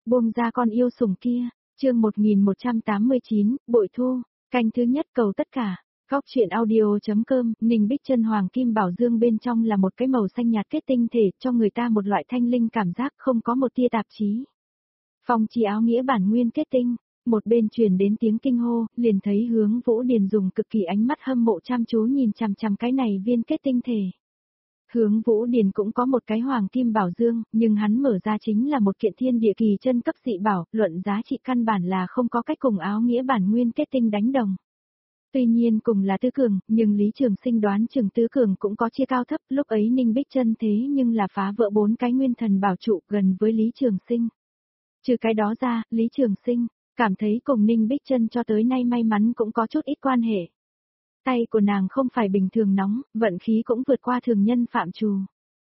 Buông ra con yêu sủng kia, chương 1189, bội thu, canh thứ nhất cầu tất cả. Góc truyện audio.com, Ninh Bích Chân hoàng kim bảo dương bên trong là một cái màu xanh nhạt kết tinh thể, cho người ta một loại thanh linh cảm giác không có một tia tạp chí. Phong chi áo nghĩa bản nguyên kết tinh, một bên truyền đến tiếng kinh hô, liền thấy Hướng Vũ Điền dùng cực kỳ ánh mắt hâm mộ chăm chú nhìn chằm chằm cái này viên kết tinh thể. Hướng Vũ Điền cũng có một cái hoàng kim bảo dương, nhưng hắn mở ra chính là một kiện thiên địa kỳ chân cấp dị bảo, luận giá trị căn bản là không có cách cùng áo nghĩa bản nguyên kết tinh đánh đồng. Tuy nhiên cùng là tứ cường, nhưng Lý Trường Sinh đoán chừng tứ cường cũng có chia cao thấp, lúc ấy Ninh Bích Chân thế nhưng là phá vỡ 4 cái nguyên thần bảo trụ gần với Lý Trường Sinh. Trừ cái đó ra, Lý Trường Sinh cảm thấy cùng Ninh Bích Chân cho tới nay may mắn cũng có chút ít quan hệ. Tay của nàng không phải bình thường nóng, vận khí cũng vượt qua thường nhân phạm trù.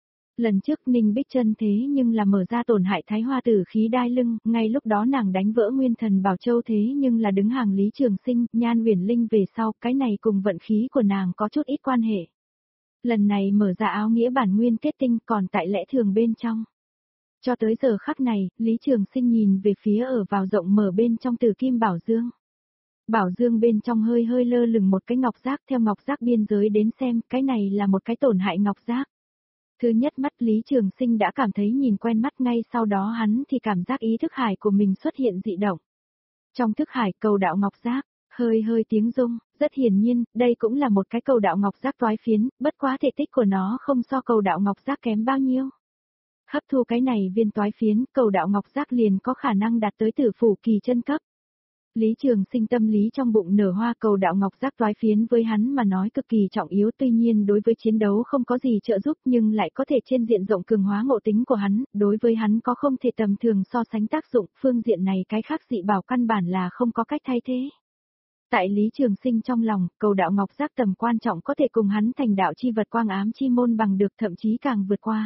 Lần trước Ninh Bích Chân thế nhưng là mở ra tổn hại Thái Hoa Tử khí đai lưng, ngay lúc đó nàng đánh vỡ nguyên thần Bảo Châu thế nhưng là đứng hàng Lý Trường Sinh, Nhan Uyển Linh về sau, cái này cùng vận khí của nàng có chút ít quan hệ. Lần này mở ra áo nghĩa bản nguyên kết tinh còn tại lẽ thường bên trong. Cho tới giờ khắc này, Lý Trường Sinh nhìn về phía ở vào rộng mở bên trong Tử Kim Bảo Dương. Bảo dương bên trong hơi hơi lơ lửng một cái ngọc giác, theo ngọc giác biên giới đến xem, cái này là một cái tổn hại ngọc giác. Thứ nhất mắt Lý Trường Sinh đã cảm thấy nhìn quen mắt, ngay sau đó hắn thì cảm giác ý thức hải của mình xuất hiện dị động. Trong thức hải cầu đạo ngọc giác, hơi hơi tiếng rung, rất hiển nhiên, đây cũng là một cái cầu đạo ngọc giác toái phiến, bất quá thể tích của nó không so cầu đạo ngọc giác kém bao nhiêu. Hấp thu cái này viên toái phiến, cầu đạo ngọc giác liền có khả năng đạt tới tử phủ kỳ chân cấp. Lý Trường Sinh tâm lý trong bụng nở hoa, cầu đạo ngọc giác toái phiến với hắn mà nói cực kỳ trọng yếu, tuy nhiên đối với chiến đấu không có gì trợ giúp nhưng lại có thể trên diện rộng cường hóa ngộ tính của hắn, đối với hắn có không thể tầm thường so sánh tác dụng, phương diện này cái khác dị bảo căn bản là không có cách thay thế. Tại Lý Trường Sinh trong lòng, cầu đạo ngọc giác tầm quan trọng có thể cùng hắn thành đạo chi vật quang ám chi môn bằng được, thậm chí càng vượt qua.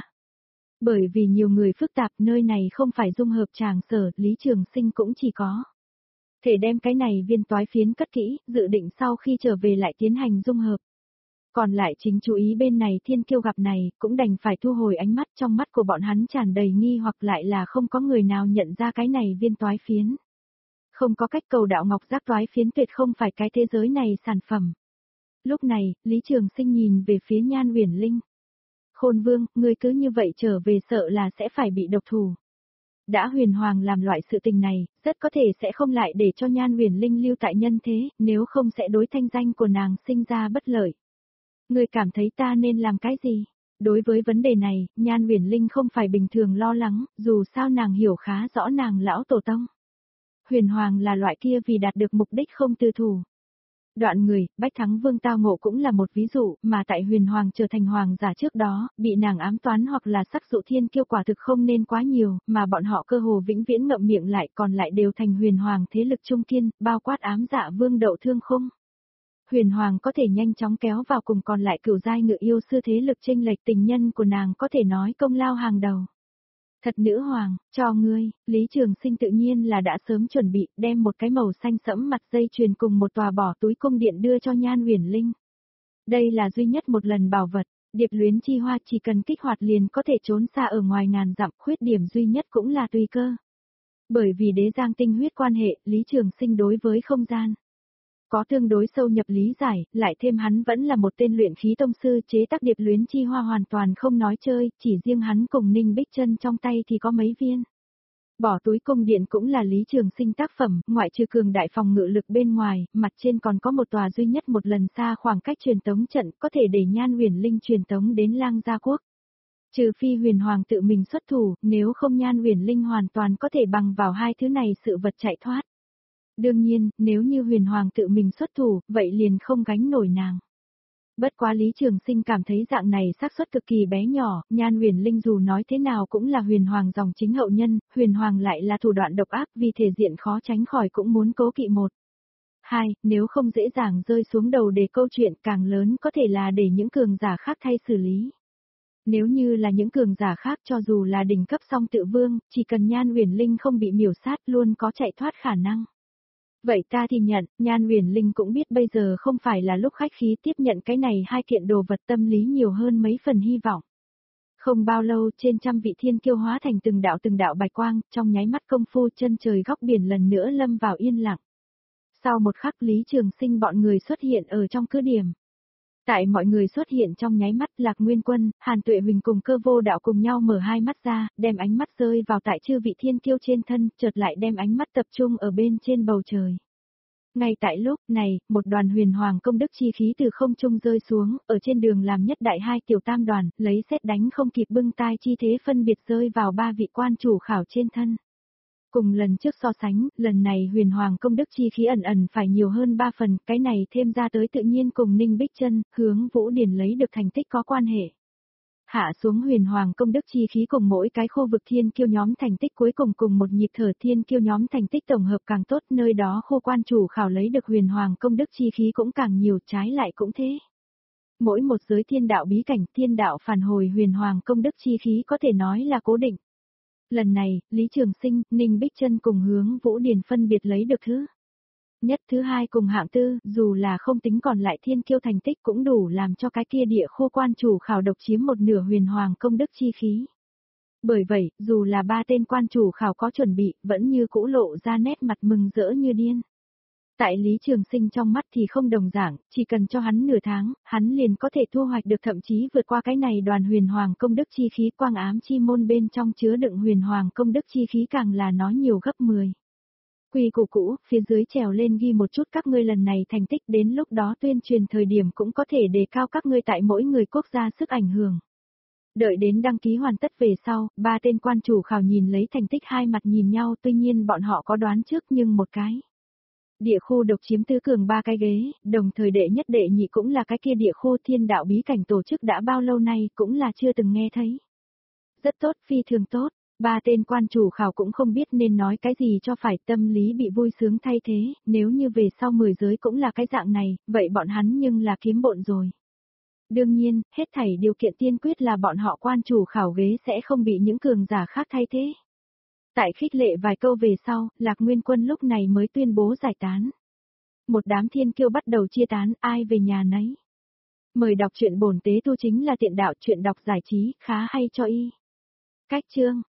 Bởi vì nhiều người phức tạp, nơi này không phải dung hợp tràng sở, Lý Trường Sinh cũng chỉ có thể đem cái này viên toái phiến cất kỹ, dự định sau khi trở về lại tiến hành dung hợp. Còn lại chính chú ý bên này thiên kiêu gặp này, cũng đành phải thu hồi ánh mắt, trong mắt của bọn hắn tràn đầy nghi hoặc, lại là không có người nào nhận ra cái này viên toái phiến. Không có cách, cầu đạo ngọc giác toái phiến tuyệt không phải cái thế giới này sản phẩm. Lúc này, Lý Trường Sinh nhìn về phía Nhan Uyển Linh. Khôn Vương, ngươi cứ như vậy trở về sợ là sẽ phải bị độc thủ. Đã Huyền Hoàng làm loại sự tình này, rất có thể sẽ không lại để cho Nhan Uyển Linh lưu tại nhân thế, nếu không sẽ đối thanh danh của nàng sinh ra bất lợi. Ngươi cảm thấy ta nên làm cái gì? Đối với vấn đề này, Nhan Uyển Linh không phải bình thường lo lắng, dù sao nàng hiểu khá rõ nàng lão tổ tông. Huyền Hoàng là loại kia vì đạt được mục đích không từ thủ. Đoạn người, Bách Thắng Vương tao ngộ cũng là một ví dụ, mà tại Huyền Hoàng trở thành hoàng giả trước đó, bị nàng ám toán hoặc là sắc dụ thiên kiêu quả thực không nên quá nhiều, mà bọn họ cơ hồ vĩnh viễn ngậm miệng lại, còn lại đều thành Huyền Hoàng thế lực trung kiên, bao quát ám dạ Vương Đậu Thương Khung. Huyền Hoàng có thể nhanh chóng kéo vào cùng còn lại cửu giai ngự yêu sư thế lực chênh lệch, tình nhân của nàng có thể nói công lao hàng đầu. Thật nữ hoàng, cho ngươi, Lý Trường Sinh tự nhiên là đã sớm chuẩn bị, đem một cái màu xanh sẫm mặt dây chuyền cùng một tòa bỏ túi cung điện đưa cho Nhan Uyển Linh. Đây là duy nhất một lần bảo vật, điệp luyến chi hoa chỉ cần kích hoạt liền có thể trốn xa ở ngoài ngàn dặm, khuyết điểm duy nhất cũng là tùy cơ. Bởi vì đế giang tinh huyết quan hệ, Lý Trường Sinh đối với không gian có tương đối sâu nhập lý giải, lại thêm hắn vẫn là một tên luyện khí tông sư, chế tác điệp luyến chi hoa hoàn toàn không nói chơi, chỉ riêng hắn cùng Ninh Bích Chân trong tay thì có mấy viên. Bỏ túi cung điện cũng là Lý Trường Sinh tác phẩm, ngoại trừ cường đại phòng ngự lực bên ngoài, mặt trên còn có một tòa duy nhất một lần xa khoảng cách truyền tống trận, có thể để Nhan Uyển Linh truyền tống đến Lang Gia Quốc. Trừ phi Huyền Hoàng tự mình xuất thủ, nếu không Nhan Uyển Linh hoàn toàn có thể bằng vào hai thứ này sự vật chạy thoát. Đương nhiên, nếu như Huyền Hoàng tự mình xuất thủ, vậy liền không gánh nổi nàng. Bất quá Lý Trường Sinh cảm thấy dạng này xác suất cực kỳ bé nhỏ, Nhan Uyển Linh dù nói thế nào cũng là Huyền Hoàng dòng chính hậu nhân, Huyền Hoàng lại là thủ đoạn độc ác, vì thể diện khó tránh khỏi cũng muốn cố kỵ một. Hai, nếu không dễ dàng rơi xuống đầu để câu chuyện càng lớn có thể là để những cường giả khác thay xử lý. Nếu như là những cường giả khác cho dù là đỉnh cấp song tự vương, chỉ cần Nhan Uyển Linh không bị miểu sát luôn có chạy thoát khả năng. Vậy ta thì nhận, Nhan Uyển Linh cũng biết bây giờ không phải là lúc khách khí tiếp nhận cái này hai kiện đồ vật, tâm lý nhiều hơn mấy phần hy vọng. Không bao lâu trên trăm vị thiên kiêu hóa thành từng đạo bạch quang, trong nháy mắt công phu chân trời góc biển lần nữa lâm vào yên lặng. Sau một khắc Lý Trường Sinh bọn người xuất hiện ở trong cứ điểm. Tại mọi người xuất hiện trong nháy mắt Lạc Nguyên Quân, Hàn Tuệ Huỳnh cùng Cơ Vô Đạo cùng nhau mở hai mắt ra, đem ánh mắt rơi vào tại chư vị thiên kiêu trên thân, chợt lại đem ánh mắt tập trung ở bên trên bầu trời. Ngay tại lúc này, một đoàn huyền hoàng công đức chi khí từ không trung rơi xuống, ở trên đường làm nhất đại hai tiểu tam đoàn, lấy sét đánh không kịp bưng tai chi thế phân biệt rơi vào ba vị quan chủ khảo trên thân. Cùng lần trước so sánh, lần này huyền hoàng công đức chi khí ẩn ẩn phải nhiều hơn 3 phần, cái này thêm ra tới tự nhiên cùng Ninh Bích Chân, Hướng Vũ Điền lấy được thành tích có quan hệ. Hạ xuống huyền hoàng công đức chi khí cùng mỗi cái khu vực thiên kiêu nhóm thành tích cuối cùng cùng một nhịp thở thiên kiêu nhóm thành tích tổng hợp càng tốt, nơi đó khu quan chủ khảo lấy được huyền hoàng công đức chi khí cũng càng nhiều, trái lại cũng thế. Mỗi một giới thiên đạo bí cảnh, thiên đạo phản hồi huyền hoàng công đức chi khí có thể nói là cố định. Lần này, Lý Trường Sinh, Ninh Bích Chân cùng Hướng Vũ Điền phân biệt lấy được thứ nhất thứ hai cùng hạng tư, dù là không tính còn lại thiên kiêu thành tích cũng đủ làm cho cái kia địa khu quan chủ khảo độc chiếm một nửa huyền hoàng công đức chi khí. Bởi vậy, dù là ba tên quan chủ khảo có chuẩn bị, vẫn như cũ lộ ra nét mặt mừng rỡ như điên. Tại Lý Trường Sinh trong mắt thì không đồng dạng, chỉ cần cho hắn nửa tháng, hắn liền có thể thu hoạch được thậm chí vượt qua cái này đoàn huyền hoàng công đức chi khí, quang ám chi môn bên trong chứa đựng huyền hoàng công đức chi khí càng là nói nhiều gấp 10. Quy củ cũ, phía dưới trèo lên ghi một chút các ngươi lần này thành tích, đến lúc đó tuyên truyền thời điểm cũng có thể đề cao các ngươi tại mỗi người quốc gia sức ảnh hưởng. Đợi đến đăng ký hoàn tất về sau, ba tên quan chủ khảo nhìn lấy thành tích hai mặt nhìn nhau, tuy nhiên bọn họ có đoán trước nhưng một cái. Địa khu độc chiếm tứ cường ba cái ghế, đồng thời đệ nhất đệ nhị cũng là cái kia địa khu thiên đạo bí cảnh tổ chức đã bao lâu nay cũng là chưa từng nghe thấy. Rất tốt, phi thường tốt, ba tên quan chủ khảo cũng không biết nên nói cái gì cho phải, tâm lý bị vui sướng thay thế, nếu như về sau 10 giới cũng là cái dạng này, vậy bọn hắn nhưng là kiếm bộn rồi. Đương nhiên, hết thảy điều kiện tiên quyết là bọn họ quan chủ khảo ghế sẽ không bị những cường giả khác thay thế. Tại khích lệ vài câu về sau, Lạc Nguyên Quân lúc này mới tuyên bố giải tán. Một đám thiên kiêu bắt đầu chia tán, ai về nhà nấy. Mời đọc truyện bổn tế tu chính là tiện đạo, truyện đọc giải trí, khá hay cho y. Cách chương